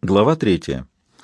Глава 3.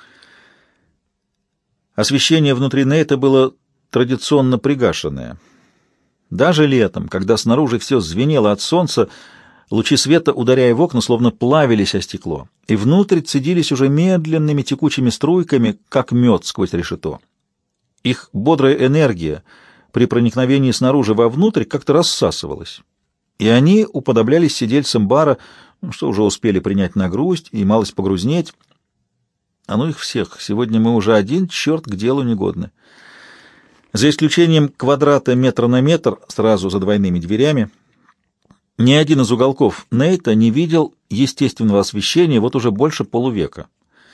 Освещение внутри Нейта было традиционно пригашенное. Даже летом, когда снаружи все звенело от солнца, лучи света, ударяя в окна, словно плавились о стекло, и внутрь цедились уже медленными текучими струйками, как мед сквозь решето. Их бодрая энергия при проникновении снаружи вовнутрь как-то рассасывалась, и они уподоблялись сидельцам бара, что уже успели принять на грусть и малость погрузнеть. А ну их всех, сегодня мы уже один черт к делу негодны. За исключением квадрата метра на метр сразу за двойными дверями, ни один из уголков Нейта не видел естественного освещения вот уже больше полувека.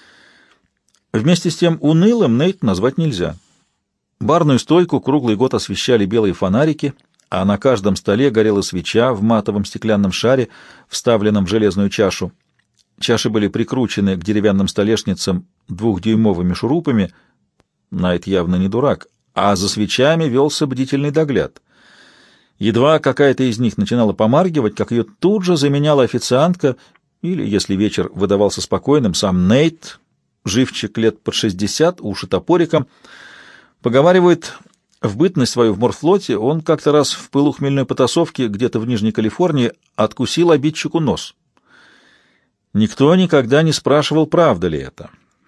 Вместе с тем унылым Нейт назвать нельзя. Барную стойку круглый год освещали белые фонарики, а на каждом столе горела свеча в матовом стеклянном шаре, вставленном в железную чашу. Чаши были прикручены к деревянным столешницам двухдюймовыми шурупами. Найт явно не дурак, а за свечами велся бдительный догляд. Едва какая-то из них начинала помаргивать, как ее тут же заменяла официантка, или, если вечер выдавался спокойным, сам Нейт, живчик лет под 60, уши топориком. Поговаривает, в бытность свою в морфлоте он как-то раз в пылу хмельной потасовки где-то в Нижней Калифорнии откусил обидчику нос. Никто никогда не спрашивал, правда ли это.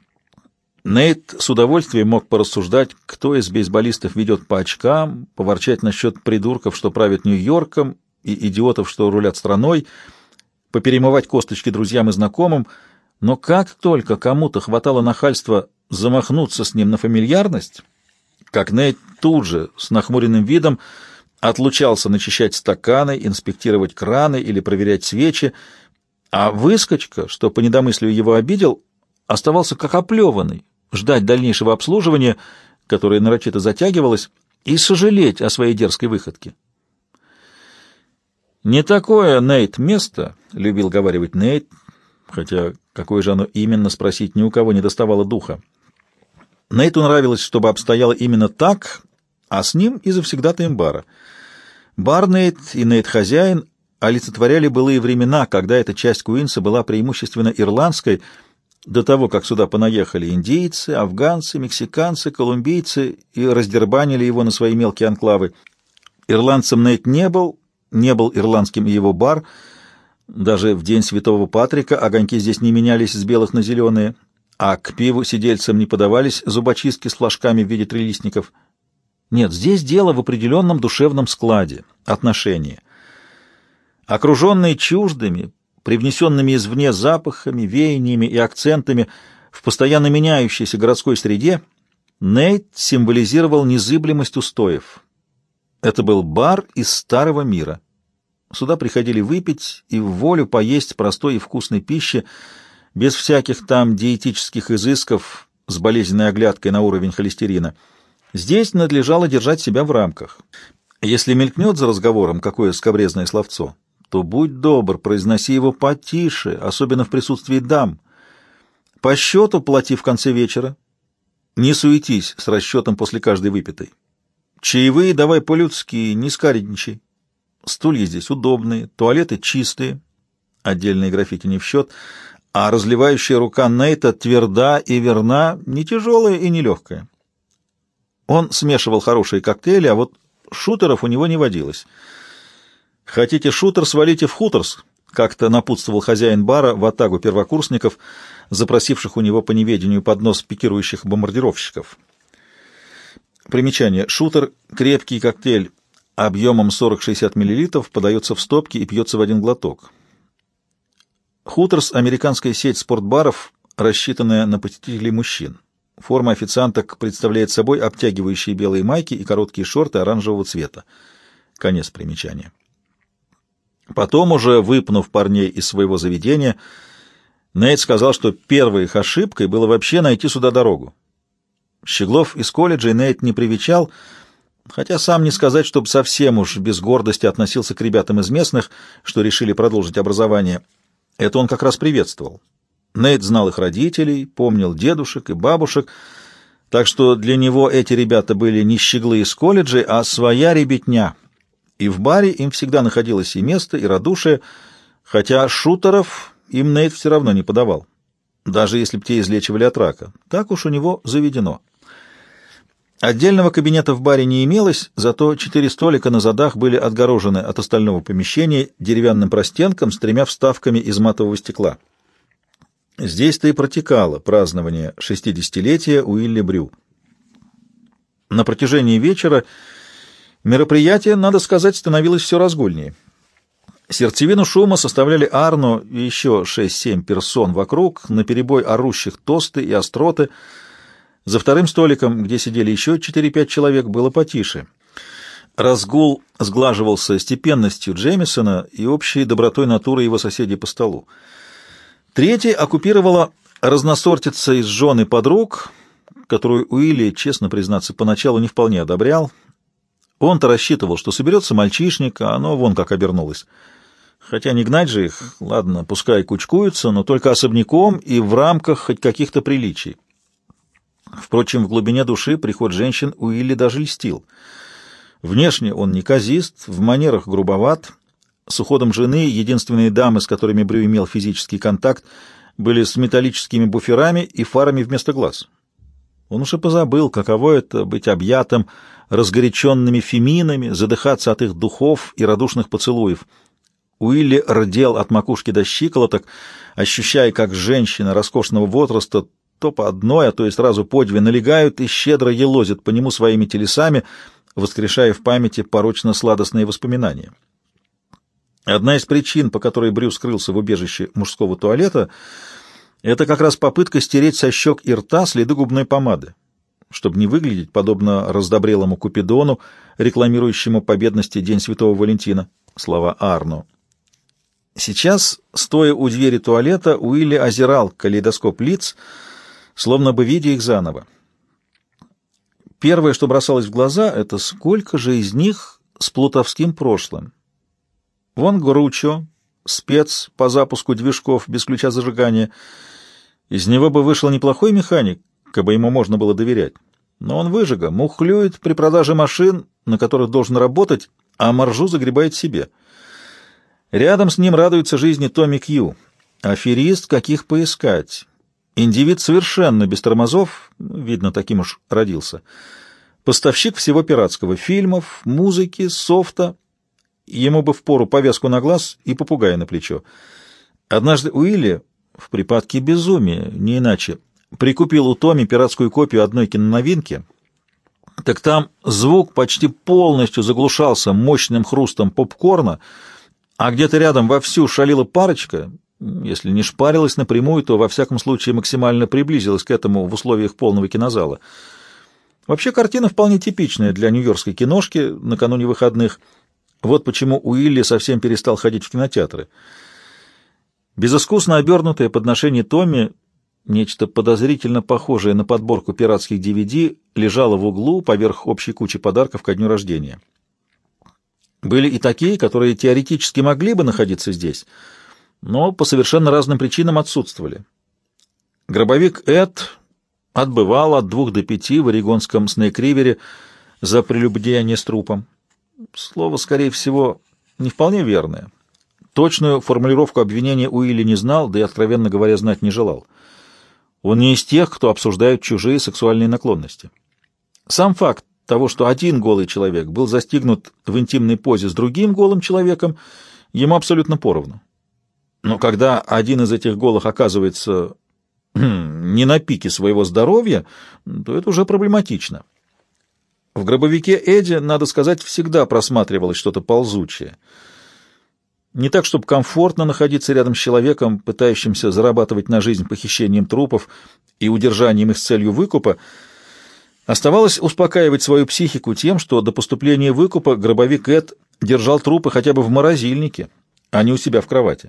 Нейт с удовольствием мог порассуждать, кто из бейсболистов ведет по очкам, поворчать насчет придурков, что правят Нью-Йорком, и идиотов, что рулят страной, поперемывать косточки друзьям и знакомым, но как только кому-то хватало нахальства замахнуться с ним на фамильярность, как Нейт тут же с нахмуренным видом отлучался начищать стаканы, инспектировать краны или проверять свечи, а выскочка, что по недомыслию его обидел, оставался как оплеванный, ждать дальнейшего обслуживания, которое нарочито затягивалось, и сожалеть о своей дерзкой выходке. «Не такое, Нейт, место», — любил говаривать Нейт, хотя какое же оно именно спросить ни у кого не доставало духа. Нейту нравилось, чтобы обстояло именно так, а с ним и завсегдатаем бара. Бар Нейт и Нейт-хозяин олицетворяли былые времена, когда эта часть Куинса была преимущественно ирландской, до того, как сюда понаехали индейцы, афганцы, мексиканцы, колумбийцы и раздербанили его на свои мелкие анклавы. Ирландцем Нейт не был ирландским и его бар. Даже в день Святого Патрика огоньки здесь не менялись с белых на зеленые, а к пиву сидельцам не подавались зубочистки с флажками в виде трилистников. Нет, здесь дело в определенном душевном складе, отношении. Окруженный чуждыми, привнесенными извне запахами, веяниями и акцентами в постоянно меняющейся городской среде, Нейт символизировал незыблемость устоев. Это был бар из старого мира. Сюда приходили выпить и в волю поесть простой и вкусной пищи, без всяких там диетических изысков с болезненной оглядкой на уровень холестерина. Здесь надлежало держать себя в рамках. Если мелькнет за разговором какое скабрезное словцо, то будь добр, произноси его потише, особенно в присутствии дам. По счету плати в конце вечера. Не суетись с расчетом после каждой выпитой. Чаевые давай по-людски, не скаредничай. Стулья здесь удобные, туалеты чистые, отдельные граффити не в счет, а разливающая рука Нейта тверда и верна, не тяжелая и не легкая. Он смешивал хорошие коктейли, а вот шутеров у него не водилось. «Хотите шутер, свалите в Хуторс», — как-то напутствовал хозяин бара ватагу первокурсников, запросивших у него по неведению поднос пикирующих бомбардировщиков. Примечание. Шутер — крепкий коктейль объемом 40-60 мл, подается в стопки и пьется в один глоток. Хуторс — американская сеть спортбаров, рассчитанная на посетителей мужчин. Форма официанток представляет собой обтягивающие белые майки и короткие шорты оранжевого цвета. Конец примечания. Потом, уже выпнув парней из своего заведения, Нейт сказал, что первой их ошибкой было вообще найти сюда дорогу. Щеглов из колледжа Нейт не привечал, хотя сам не сказать, чтобы совсем уж без гордости относился к ребятам из местных, что решили продолжить образование. Это он как раз приветствовал. Нейт знал их родителей, помнил дедушек и бабушек, так что для него эти ребята были не щеглы из колледжей, а своя ребятня. И в баре им всегда находилось и место, и радушие, хотя шутеров им Нейт все равно не подавал. даже если б те излечивали от рака. Так уж у него заведено. Отдельного кабинета в баре не имелось, зато 4 столика на задах были отгорожены от остального помещения деревянным простенком с 3 вставками из матового стекла. Здесь-то и протекало празднование 60-летия Уилли Брю. На протяжении вечера мероприятие, надо сказать, становилось все разгульнее. Сердцевину шума составляли Арно и еще 6-7 персон вокруг, наперебой орущих тосты и остроты. За вторым столиком, где сидели еще 4-5 человек, было потише. Разгул сглаживался степенностью Джеймисона и общей добротой натуры его соседей по столу. Третий оккупировала разносортица из жен и подруг, которую Уилли, честно признаться, поначалу не вполне одобрял. Он-то рассчитывал, что соберется мальчишник, а оно вон как обернулось. Хотя не гнать же их, ладно, пускай кучкуются, но только особняком и в рамках хоть каких-то приличий. Впрочем, в глубине души приход женщин Уилли даже льстил. Внешне он неказист, в манерах грубоват. С уходом жены единственные дамы, с которыми Брю имел физический контакт, были с металлическими буферами и фарами вместо глаз. Он уж и позабыл, каково это — быть объятым разгоряченными феминами, задыхаться от их духов и радушных поцелуев. Уилли рдел от макушки до щиколоток, ощущая, как женщины роскошного возраста то по одной, а то и сразу по 2 налегают и щедро елозят по нему своими телесами, воскрешая в памяти порочно-сладостные воспоминания. Одна из причин, по которой Брю скрылся в убежище мужского туалета, это как раз попытка стереть со щек и рта следы губной помады, чтобы не выглядеть подобно раздобрелому Купидону, рекламирующему по бедности День Святого Валентина. Слова Арно. Сейчас, стоя у двери туалета, Уилли озирал калейдоскоп лиц, словно бы видя их заново. Первое, что бросалось в глаза, это сколько же из них с плутовским прошлым. Вон Гручо, спец по запуску движков без ключа зажигания. Из него бы вышел неплохой механик, кабы ему можно было доверять. Но он выжига, мухлюет при продаже машин, на которых должен работать, а маржу загребает себе. Рядом с ним радуется жизни Томми Кью, аферист, каких поискать. Индивид совершенно без тормозов, видно, таким уж родился. Поставщик всего пиратского: фильмов, музыки, софта. Ему бы впору повязку на глаз и попугая на плечо. Однажды Уилли в припадке безумия, не иначе, прикупил у Томми пиратскую копию одной киноновинки. Так там звук почти полностью заглушался мощным хрустом попкорна, а где-то рядом вовсю шалила парочка, если не шпарилась напрямую, то во всяком случае максимально приблизилась к этому в условиях полного кинозала. Вообще картина вполне типичная для нью-йоркской киношки накануне выходных. Вот почему Уилли совсем перестал ходить в кинотеатры. Безыскусно обернутое подношение Томми, нечто подозрительно похожее на подборку пиратских DVD, лежало в углу поверх общей кучи подарков ко дню рождения. Были и такие, которые теоретически могли бы находиться здесь, но по совершенно разным причинам отсутствовали. Гробовик Эд отбывал от 2 до 5 в орегонском Снейк-Ривере за прелюбодеяние с трупом. Слово, скорее всего, не вполне верное. Точную формулировку обвинения Уилли не знал, да и, откровенно говоря, знать не желал. Он не из тех, кто обсуждает чужие сексуальные наклонности. Сам факт того, что один голый человек был застигнут в интимной позе с другим голым человеком, ему абсолютно поровну. Но когда один из этих голых оказывается не на пике своего здоровья, то это уже проблематично. В гробовике Эдди, надо сказать, всегда просматривалось что-то ползучее. Не так, чтобы комфортно находиться рядом с человеком, пытающимся зарабатывать на жизнь похищением трупов и удержанием их с целью выкупа. Оставалось успокаивать свою психику тем, что до поступления выкупа гробовик Эд держал трупы хотя бы в морозильнике, а не у себя в кровати.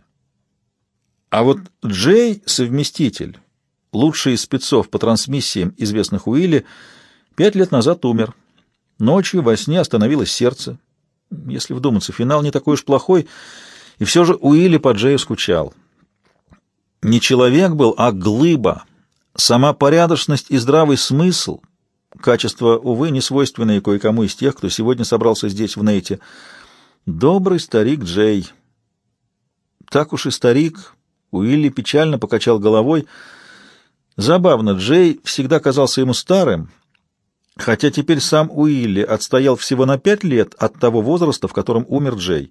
А вот Джей, совместитель, лучший из спецов по трансмиссиям, известных Уилли, 5 лет назад умер. Ночью во сне остановилось сердце. Если вдуматься, финал не такой уж плохой, и все же Уилли по Джею скучал. Не человек был, а глыба. Сама порядочность и здравый смысл — качества, увы, не свойственные кое-кому из тех, кто сегодня собрался здесь, в Нейте. Добрый старик Джей. Так уж и старик. Уилли печально покачал головой. Забавно, Джей всегда казался ему старым, хотя теперь сам Уилли отстоял всего на 5 лет от того возраста, в котором умер Джей.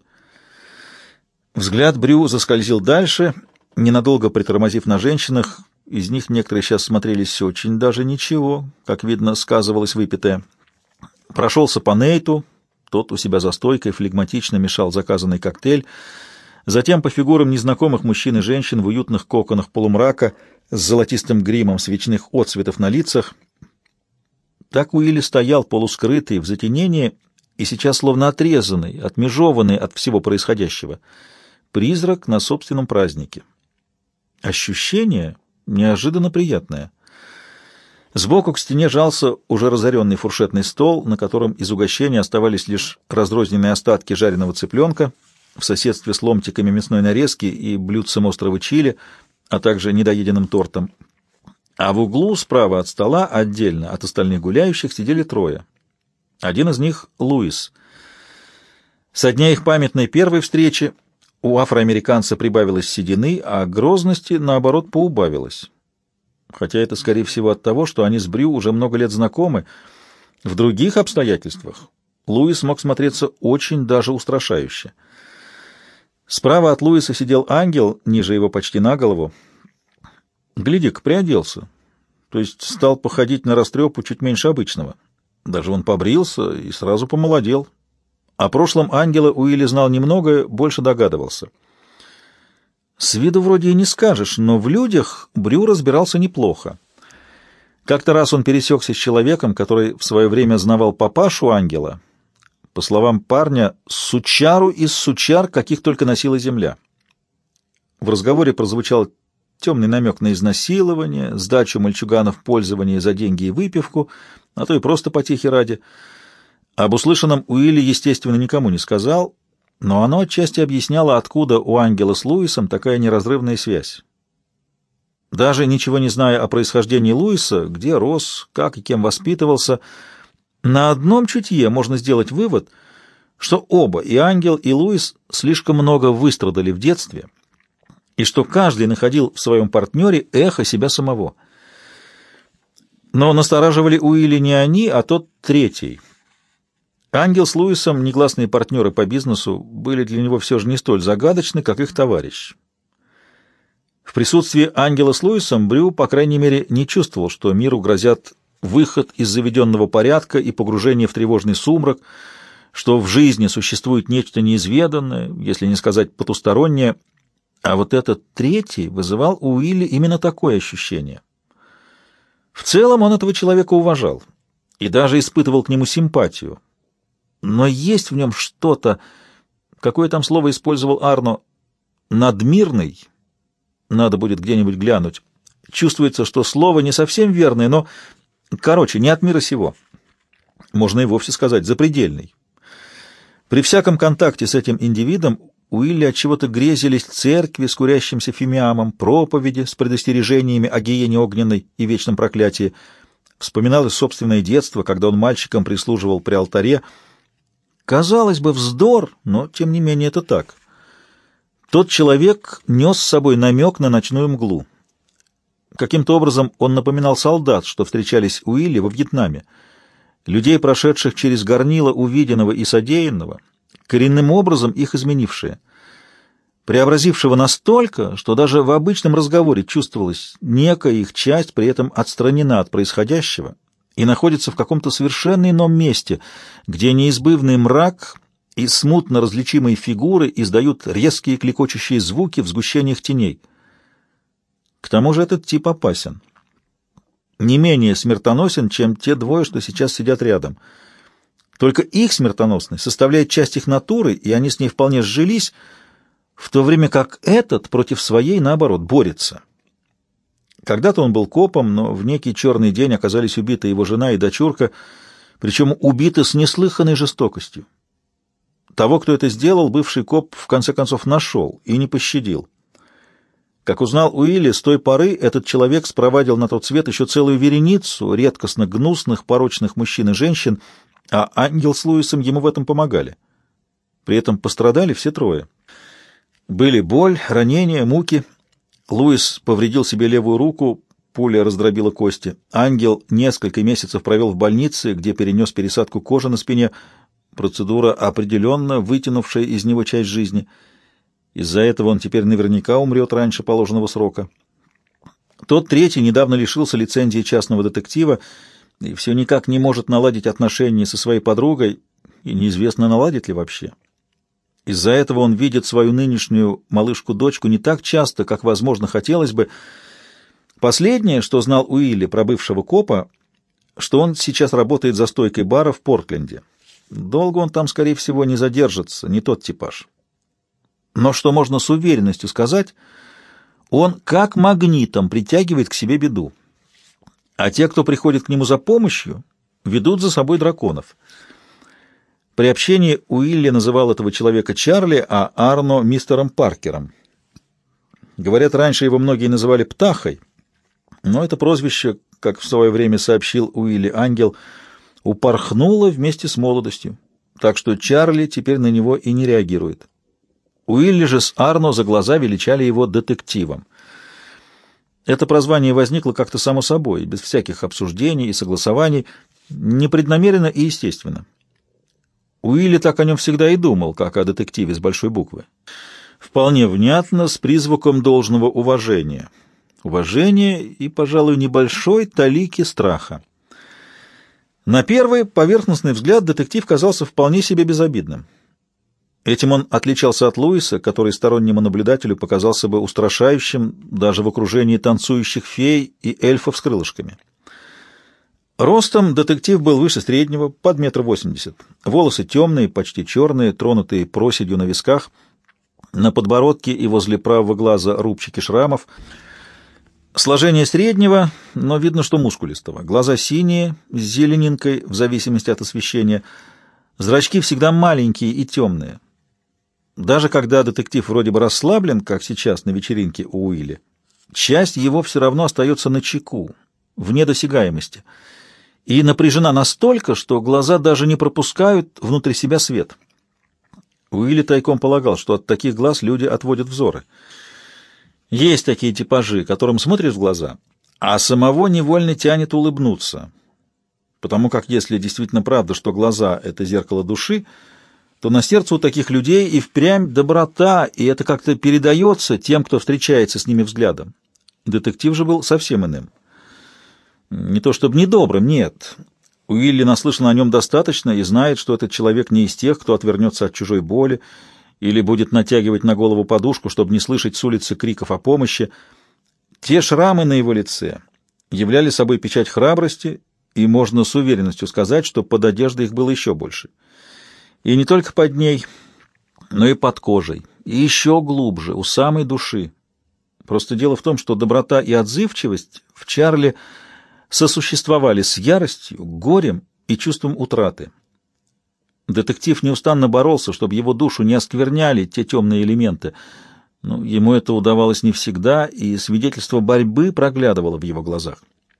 Взгляд Брю заскользил дальше, ненадолго притормозив на женщинах. Из них некоторые сейчас смотрелись очень даже ничего, как видно, сказывалось выпитое. Прошелся по Нейту, тот у себя за стойкой флегматично мешал заказанный коктейль, затем по фигурам незнакомых мужчин и женщин в уютных коконах полумрака с золотистым гримом свечных отцветов на лицах. Так Уилли стоял полускрытый в затенении и сейчас словно отрезанный, отмежеванный от всего происходящего. Призрак на собственном празднике. Ощущение неожиданно приятное. Сбоку к стене жался уже разоренный фуршетный стол, на котором из угощения оставались лишь разрозненные остатки жареного цыпленка в соседстве с ломтиками мясной нарезки и блюдцем острого чили, а также недоеденным тортом. А в углу справа от стола, отдельно от остальных гуляющих, сидели трое. Один из них — Луис. Со дня их памятной первой встречи у афроамериканца прибавилось седины, а грозности, наоборот, поубавилось. Хотя это, скорее всего, от того, что они с Брю уже много лет знакомы. В других обстоятельствах Луис мог смотреться очень даже устрашающе. Справа от Луиса сидел ангел, ниже его почти на голову. Гляди-ка, приоделся. То есть стал походить на растрепу чуть меньше обычного. Даже он побрился и сразу помолодел. О прошлом ангела Уилли знал немного, больше догадывался. С виду вроде и не скажешь, но в людях Брю разбирался неплохо. Как-то раз он пересекся с человеком, который в свое время знавал папашу ангела, по словам парня, сучару из сучар, каких только носила земля. В разговоре прозвучал темный намек на изнасилование, сдачу мальчугана в пользование за деньги и выпивку, а то и просто потехи ради. Об услышанном Уилли, естественно, никому не сказал, но оно отчасти объясняло, откуда у ангела с Луисом такая неразрывная связь. Даже ничего не зная о происхождении Луиса, где рос, как и кем воспитывался, на одном чутье можно сделать вывод, что оба, и ангел, и Луис, слишком много выстрадали в детстве, и что каждый находил в своем партнере эхо себя самого. Но настораживали Уилли не они, а тот третий. Ангел с Луисом, негласные партнеры по бизнесу, были для него все же не столь загадочны, как их товарищ. В присутствии ангела с Луисом Брю, по крайней мере, не чувствовал, что миру грозят выход из заведенного порядка и погружение в тревожный сумрак, что в жизни существует нечто неизведанное, если не сказать потустороннее, а вот этот третий вызывал у Уилли именно такое ощущение. В целом он этого человека уважал и даже испытывал к нему симпатию. Но есть в нем что-то, какое там слово использовал Арно, надмирный, надо будет где-нибудь глянуть. Чувствуется, что слово не совсем верное, но, короче, не от мира сего. Можно и вовсе сказать, запредельный. При всяком контакте с этим индивидом Уилли отчего-то грезились церкви с курящимся фимиамом, проповеди с предостережениями о гиене огненной и вечном проклятии. Вспоминалось собственное детство, когда он мальчиком прислуживал при алтаре. Казалось бы, вздор, но, тем не менее, это так. Тот человек нес с собой намек на ночную мглу. Каким-то образом он напоминал солдат, что встречались Уилли во Вьетнаме, людей, прошедших через горнило увиденного и содеянного, коренным образом их изменившие, преобразившего настолько, что даже в обычном разговоре чувствовалась некая их часть, при этом отстранена от происходящего и находится в каком-то совершенно ином месте, где неизбывный мрак и смутно различимые фигуры издают резкие клекочущие звуки в сгущениях теней. К тому же этот тип опасен. Не менее смертоносен, чем те двое, что сейчас сидят рядом. Только их смертоносность составляет часть их натуры, и они с ней вполне сжились, в то время как этот против своей, наоборот, борется. Когда-то он был копом, но в некий черный день оказались убиты его жена и дочурка, причем убиты с неслыханной жестокостью. Того, кто это сделал, бывший коп в конце концов нашел и не пощадил. Как узнал Уилли, с той поры этот человек спровадил на тот свет еще целую вереницу редкостно гнусных, порочных мужчин и женщин, а ангел с Луисом ему в этом помогали. При этом пострадали все трое. Были боль, ранения, муки. Луис повредил себе левую руку, пуля раздробила кости. Ангел несколько месяцев провел в больнице, где перенес пересадку кожи на спине, процедура, определенно вытянувшая из него часть жизни. Из-за этого он теперь наверняка умрет раньше положенного срока. Тот третий недавно лишился лицензии частного детектива и все никак не может наладить отношения со своей подругой, и неизвестно, наладит ли вообще. Из-за этого он видит свою нынешнюю малышку-дочку не так часто, как, возможно, хотелось бы. Последнее, что знал Уилли про бывшего копа, что он сейчас работает за стойкой бара в Портленде. Долго он там, скорее всего, не задержится, не тот типаж. Но что можно с уверенностью сказать, он как магнитом притягивает к себе беду. А те, кто приходит к нему за помощью, ведут за собой драконов. При общении Уилли называл этого человека Чарли, а Арно — мистером Паркером. Говорят, раньше его многие называли Птахой, но это прозвище, как в свое время сообщил Уилли Ангел, упорхнуло вместе с молодостью, так что Чарли теперь на него и не реагирует. Уилли же с Арно за глаза величали его детективом. Это прозвание возникло как-то само собой, без всяких обсуждений и согласований, непреднамеренно и естественно. Уилли так о нем всегда и думал, как о детективе с большой буквы. Вполне внятно, с призвуком должного уважения. Уважения и, пожалуй, небольшой талики страха. На первый поверхностный взгляд детектив казался вполне себе безобидным. Этим он отличался от Луиса, который стороннему наблюдателю показался бы устрашающим даже в окружении танцующих фей и эльфов с крылышками. Ростом детектив был выше среднего, под 1,80 м. Волосы темные, почти черные, тронутые проседью на висках. На подбородке и возле правого глаза рубчики шрамов. Сложение среднего, но видно, что мускулистого. Глаза синие, с зеленинкой, в зависимости от освещения. Зрачки всегда маленькие и темные. Даже когда детектив вроде бы расслаблен, как сейчас на вечеринке у Уилли, часть его все равно остается начеку, вне досягаемости, и напряжена настолько, что глаза даже не пропускают внутрь себя свет. Уилли тайком полагал, что от таких глаз люди отводят взоры. Есть такие типажи, которым смотришь в глаза, а самого невольно тянет улыбнуться, потому как если действительно правда, что глаза — это зеркало души, то на сердце у таких людей и впрямь доброта, и это как-то передается тем, кто встречается с ними взглядом. Детектив же был совсем иным. Не то чтобы недобрым, нет. Уилли наслышан о нем достаточно и знает, что этот человек не из тех, кто отвернется от чужой боли или будет натягивать на голову подушку, чтобы не слышать с улицы криков о помощи. Те шрамы на его лице являли собой печать храбрости, и можно с уверенностью сказать, что под одеждой их было еще больше. И не только под ней, но и под кожей, и еще глубже, у самой души. Просто дело в том, что доброта и отзывчивость в Чарли сосуществовали с яростью, горем и чувством утраты. Детектив неустанно боролся, чтобы его душу не оскверняли те темные элементы, но ему это удавалось не всегда, и свидетельство борьбы проглядывало в его глазах.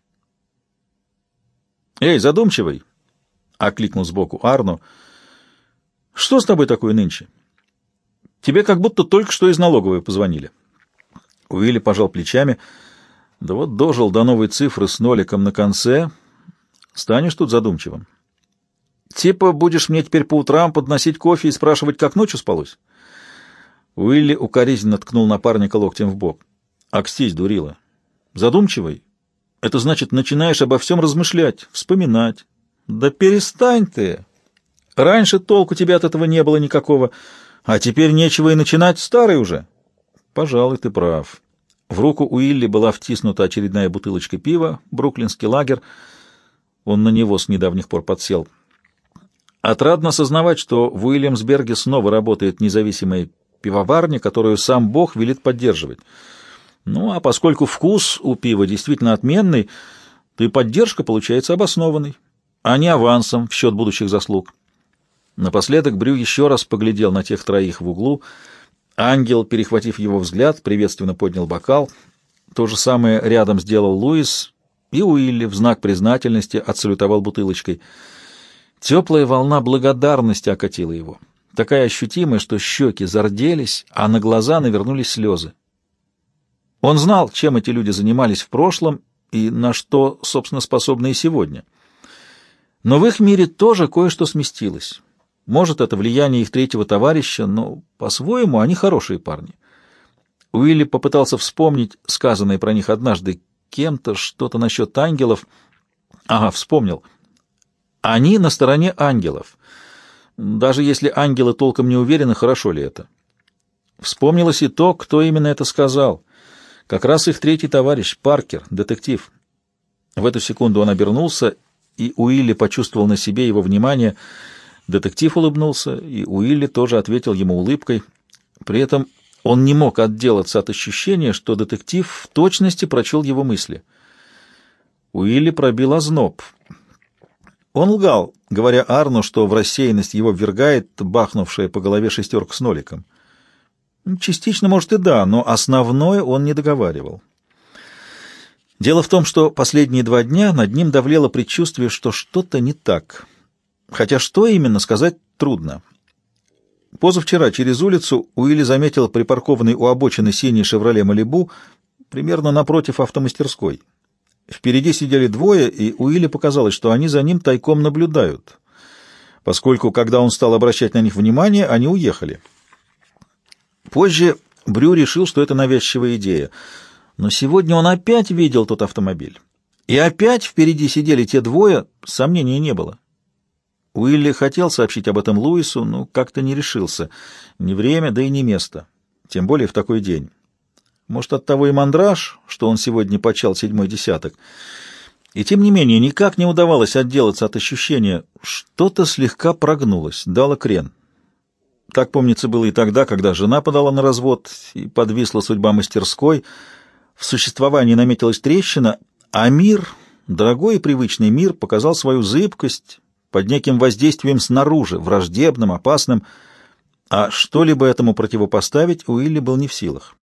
«Эй, задумчивый!» — окликнул сбоку Арно. «Что с тобой такое нынче? Тебе как будто только что из налоговой позвонили». Уилли пожал плечами. «Да вот дожил до новой цифры с ноликом на конце. Станешь тут задумчивым. Типа будешь мне теперь по утрам подносить кофе и спрашивать, как ночью спалось?» Уилли укоризненно ткнул напарника локтем в бок. «Акстись, дурила. Задумчивый? Это значит, начинаешь обо всем размышлять, вспоминать. Да перестань ты! Раньше толку тебе от этого не было никакого, а теперь нечего и начинать, старый уже». «Пожалуй, ты прав». В руку Уилли была втиснута очередная бутылочка пива, бруклинский лагерь. Он на него с недавних пор подсел. Отрадно осознавать, что в Уильямсберге снова работает независимая пивоварня, которую сам Бог велит поддерживать. Ну, а поскольку вкус у пива действительно отменный, то и поддержка получается обоснованной, а не авансом в счет будущих заслуг. Напоследок Брю еще раз поглядел на тех троих в углу. Ангел, перехватив его взгляд, приветственно поднял бокал. То же самое рядом сделал Луис, и Уилли в знак признательности отсалютовал бутылочкой. Теплая волна благодарности окатила его, такая ощутимая, что щеки зарделись, а на глаза навернулись слезы. Он знал, чем эти люди занимались в прошлом, и на что, собственно, способны и сегодня. Но в их мире тоже кое-что сместилось. Может, это влияние их третьего товарища, но по-своему они хорошие парни. Уилли попытался вспомнить сказанное про них однажды кем-то, что-то насчет ангелов. Ага, вспомнил. Они на стороне ангелов. Даже если ангелы толком не уверены, хорошо ли это. Вспомнилось и то, кто именно это сказал. Как раз их третий товарищ, Паркер, детектив. В эту секунду он обернулся, и Уилли почувствовал на себе его внимание. Детектив улыбнулся, и Уилли тоже ответил ему улыбкой. При этом он не мог отделаться от ощущения, что детектив в точности прочел его мысли. Уилли пробил озноб. Он лгал, говоря Арну, что в рассеянность его ввергает бахнувшая по голове шестерка с ноликом. Частично, может, и да, но основное он не договаривал. Дело в том, что последние 2 дня над ним давлело предчувствие, что что-то не так. Хотя что именно, сказать трудно. Позавчера через улицу Уилли заметил припаркованный у обочины синий «Шевроле Малибу» примерно напротив автомастерской. Впереди сидели 2, и Уилли показалось, что они за ним тайком наблюдают, поскольку, когда он стал обращать на них внимание, они уехали. Позже Брю решил, что это навязчивая идея, но сегодня он опять видел тот автомобиль. И опять впереди сидели те 2, сомнений не было. Уилли хотел сообщить об этом Луису, но как-то не решился. Ни время, да и ни место. Тем более в такой день. Может, оттого и мандраж, что он сегодня почал 7-й десяток. И тем не менее, никак не удавалось отделаться от ощущения, что-то слегка прогнулось, дало крен. Так, помнится, было и тогда, когда жена подала на развод и подвисла судьба мастерской. В существовании наметилась трещина, а мир, дорогой и привычный мир, показал свою зыбкость под неким воздействием снаружи, враждебным, опасным, а что-либо этому противопоставить Уилли был не в силах.